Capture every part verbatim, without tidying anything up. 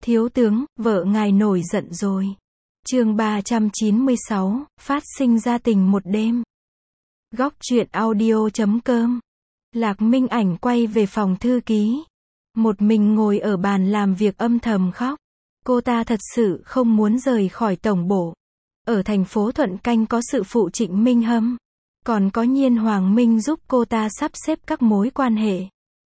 Thiếu tướng, vợ ngài nổi giận rồi. Chương ba trăm chín mươi sáu, phát sinh ra tình một đêm. Góc truyện audio chấm com. Lạc Minh Ảnh quay về phòng thư ký. Một mình ngồi ở bàn làm việc âm thầm khóc. Cô ta thật sự không muốn rời khỏi tổng bộ. Ở thành phố Thuận Canh có sự phụ Trịnh Minh Hâm. Còn có Nhiên Hoàng Minh giúp cô ta sắp xếp các mối quan hệ.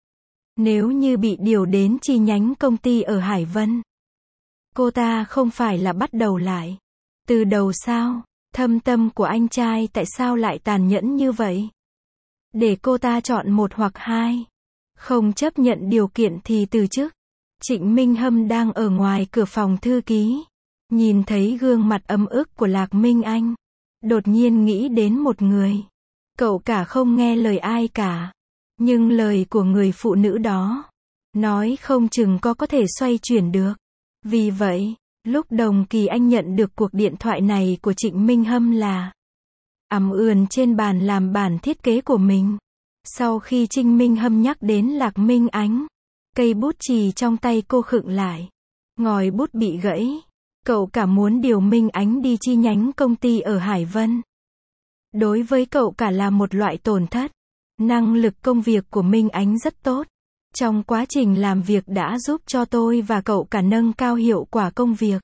Nếu như bị điều đến chi nhánh công ty ở Hải Vân, cô ta không phải là bắt đầu lại từ đầu sao? Thâm tâm của anh trai tại sao lại tàn nhẫn như vậy? Để cô ta chọn một hoặc hai. Không chấp nhận điều kiện thì từ chức. Trịnh Minh Hâm đang ở ngoài cửa phòng thư ký. Nhìn thấy gương mặt ấm ức của Lạc Minh Anh. Đột nhiên nghĩ đến một người. Cậu cả không nghe lời ai cả. Nhưng lời của người phụ nữ đó, nói không chừng có có thể xoay chuyển được. Vì vậy, lúc Đồng Kỳ Anh nhận được cuộc điện thoại này của Trịnh Minh Hâm là ằm ườn trên bàn làm bản thiết kế của mình. Sau khi Trịnh Minh Hâm nhắc đến Lạc Minh Ánh, cây bút chì trong tay cô khựng lại. Ngòi bút bị gãy. Cậu cả muốn điều Minh Ánh đi chi nhánh công ty ở Hải Vân. Đối với cậu cả là một loại tổn thất. Năng lực công việc của Minh Ánh rất tốt. Trong quá trình làm việc đã giúp cho tôi và cậu cả nâng cao hiệu quả công việc.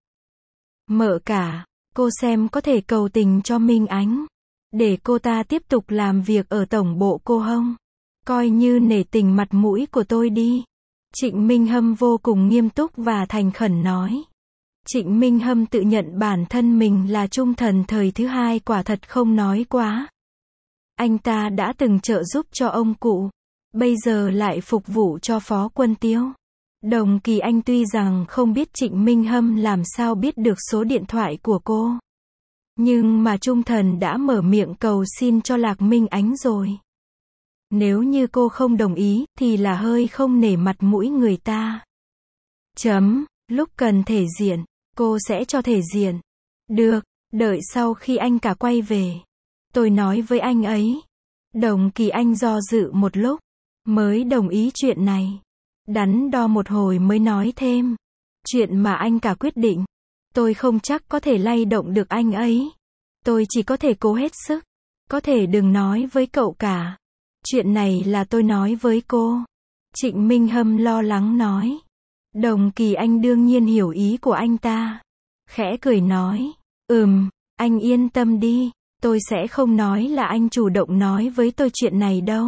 Mợ cả, cô xem có thể cầu tình cho Minh Ánh, để cô ta tiếp tục làm việc ở tổng bộ cô không? Coi như nể tình mặt mũi của tôi đi. Trịnh Minh Hâm vô cùng nghiêm túc và thành khẩn nói. Trịnh Minh Hâm tự nhận bản thân mình là trung thần thời thứ hai, quả thật không nói quá. Anh ta đã từng trợ giúp cho ông cụ, bây giờ lại phục vụ cho Phó Quân Tiêu. Đồng Kỳ Anh tuy rằng không biết Trịnh Minh Hâm làm sao biết được số điện thoại của cô, nhưng mà trung thần đã mở miệng cầu xin cho Lạc Minh Ánh rồi. Nếu như cô không đồng ý, thì là hơi không nể mặt mũi người ta. Chấm, lúc cần thể diện, cô sẽ cho thể diện. Được, đợi sau khi anh cả quay về, tôi nói với anh ấy. Đồng Kỳ Anh do dự một lúc, mới đồng ý chuyện này. Đắn đo một hồi mới nói thêm. Chuyện mà anh cả quyết định, tôi không chắc có thể lay động được anh ấy. Tôi chỉ có thể cố hết sức. Có thể đừng nói với cậu cả. Chuyện này là tôi nói với cô. Trịnh Minh Hâm lo lắng nói. Đồng Kỳ Anh đương nhiên hiểu ý của anh ta. Khẽ cười nói. Ừm, anh yên tâm đi. Tôi sẽ không nói là anh chủ động nói với tôi chuyện này đâu.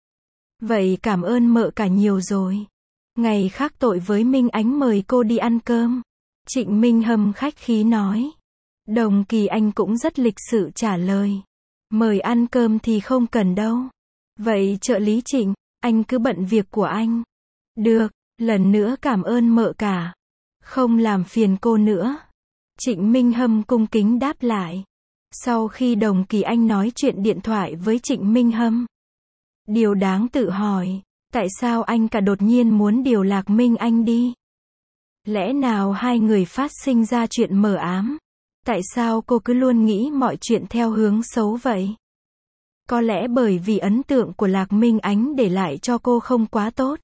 Vậy cảm ơn mợ cả nhiều rồi. Ngày khác tội với Minh Ánh mời cô đi ăn cơm. Trịnh Minh Hâm khách khí nói. Đồng Kỳ Anh cũng rất lịch sự trả lời. Mời ăn cơm thì không cần đâu. Vậy trợ lý Trịnh, anh cứ bận việc của anh. Được, lần nữa cảm ơn mợ cả. Không làm phiền cô nữa. Trịnh Minh Hâm cung kính đáp lại. Sau khi Đồng Kỳ Anh nói chuyện điện thoại với Trịnh Minh Hâm, điều đáng tự hỏi, tại sao anh cả đột nhiên muốn điều Lạc Minh Anh đi? Lẽ nào hai người phát sinh ra chuyện mờ ám? Tại sao cô cứ luôn nghĩ mọi chuyện theo hướng xấu vậy? Có lẽ bởi vì ấn tượng của Lạc Minh Ánh để lại cho cô không quá tốt.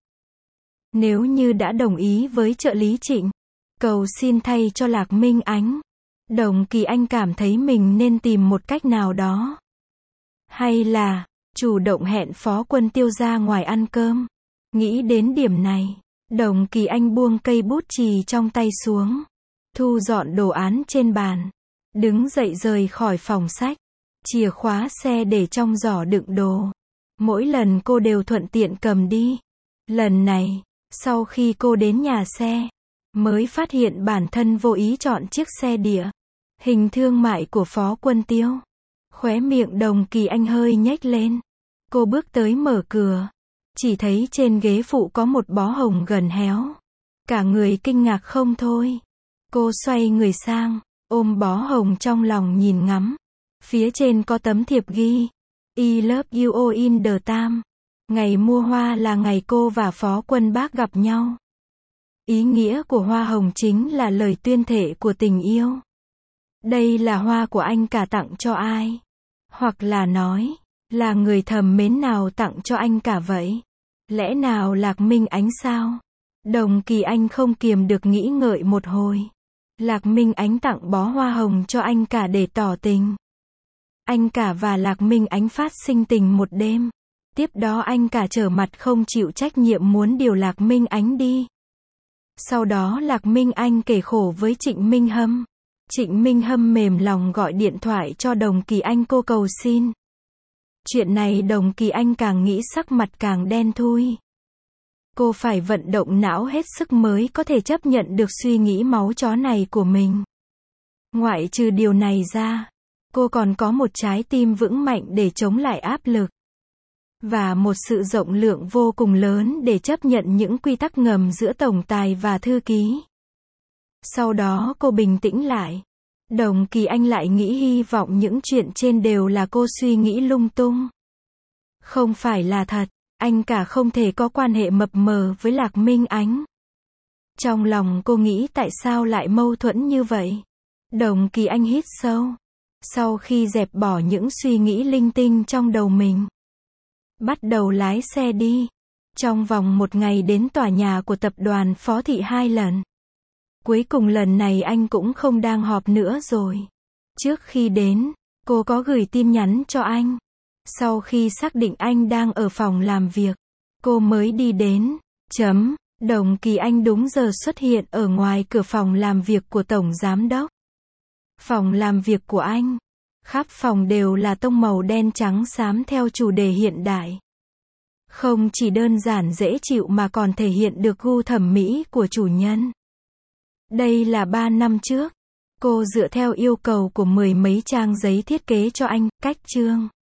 Nếu như đã đồng ý với trợ lý Trịnh, cầu xin thay cho Lạc Minh Ánh, Đồng Kỳ Anh cảm thấy mình nên tìm một cách nào đó. Hay là, chủ động hẹn Phó Quân Tiêu ra ngoài ăn cơm. Nghĩ đến điểm này, Đồng Kỳ Anh buông cây bút chì trong tay xuống. Thu dọn đồ án trên bàn. Đứng dậy rời khỏi phòng sách. Chìa khóa xe để trong giỏ đựng đồ. Mỗi lần cô đều thuận tiện cầm đi. Lần này, sau khi cô đến nhà xe, mới phát hiện bản thân vô ý chọn chiếc xe đĩa hình thương mại của Phó Quân Tiêu. Khóe miệng Đồng Kỳ Anh hơi nhếch lên. Cô bước tới mở cửa. Chỉ thấy trên ghế phụ có một bó hồng gần héo. Cả người kinh ngạc không thôi. Cô xoay người sang, ôm bó hồng trong lòng nhìn ngắm. Phía trên có tấm thiệp ghi. I love you all in the time. Ngày mua hoa là ngày cô và Phó Quân Bác gặp nhau. Ý nghĩa của hoa hồng chính là lời tuyên thệ của tình yêu. Đây là hoa của anh cả tặng cho ai? Hoặc là nói, là người thầm mến nào tặng cho anh cả vậy? Lẽ nào Lạc Minh Ánh sao? Đồng Kỳ Anh không kiềm được nghĩ ngợi một hồi. Lạc Minh Ánh tặng bó hoa hồng cho anh cả để tỏ tình. Anh cả và Lạc Minh Ánh phát sinh tình một đêm. Tiếp đó anh cả trở mặt không chịu trách nhiệm muốn điều Lạc Minh Ánh đi. Sau đó Lạc Minh Anh kể khổ với Trịnh Minh Hâm. Trịnh Minh Hâm mềm lòng gọi điện thoại cho Đồng Kỳ Anh cô cầu xin. Chuyện này Đồng Kỳ Anh càng nghĩ sắc mặt càng đen thui. Cô phải vận động não hết sức mới có thể chấp nhận được suy nghĩ máu chó này của mình. Ngoại trừ điều này ra, cô còn có một trái tim vững mạnh để chống lại áp lực. Và một sự rộng lượng vô cùng lớn để chấp nhận những quy tắc ngầm giữa tổng tài và thư ký. Sau đó cô bình tĩnh lại. Đồng Kỳ Anh lại nghĩ hy vọng những chuyện trên đều là cô suy nghĩ lung tung. Không phải là thật, anh cả không thể có quan hệ mập mờ với Lạc Minh Ánh. Trong lòng cô nghĩ tại sao lại mâu thuẫn như vậy. Đồng Kỳ Anh hít sâu. Sau khi dẹp bỏ những suy nghĩ linh tinh trong đầu mình, bắt đầu lái xe đi. Trong vòng một ngày đến tòa nhà của tập đoàn Phó Thị hai lần. Cuối cùng lần này anh cũng không đang họp nữa rồi. Trước khi đến, cô có gửi tin nhắn cho anh. Sau khi xác định anh đang ở phòng làm việc, cô mới đi đến. Chấm. Đồng Kỳ Anh đúng giờ xuất hiện ở ngoài cửa phòng làm việc của Tổng Giám Đốc. Phòng làm việc của anh. Khắp phòng đều là tông màu đen trắng xám theo chủ đề hiện đại. Không chỉ đơn giản dễ chịu mà còn thể hiện được gu thẩm mỹ của chủ nhân. Đây là ba năm trước. Cô dựa theo yêu cầu của mười mấy trang giấy thiết kế cho anh, cách chương.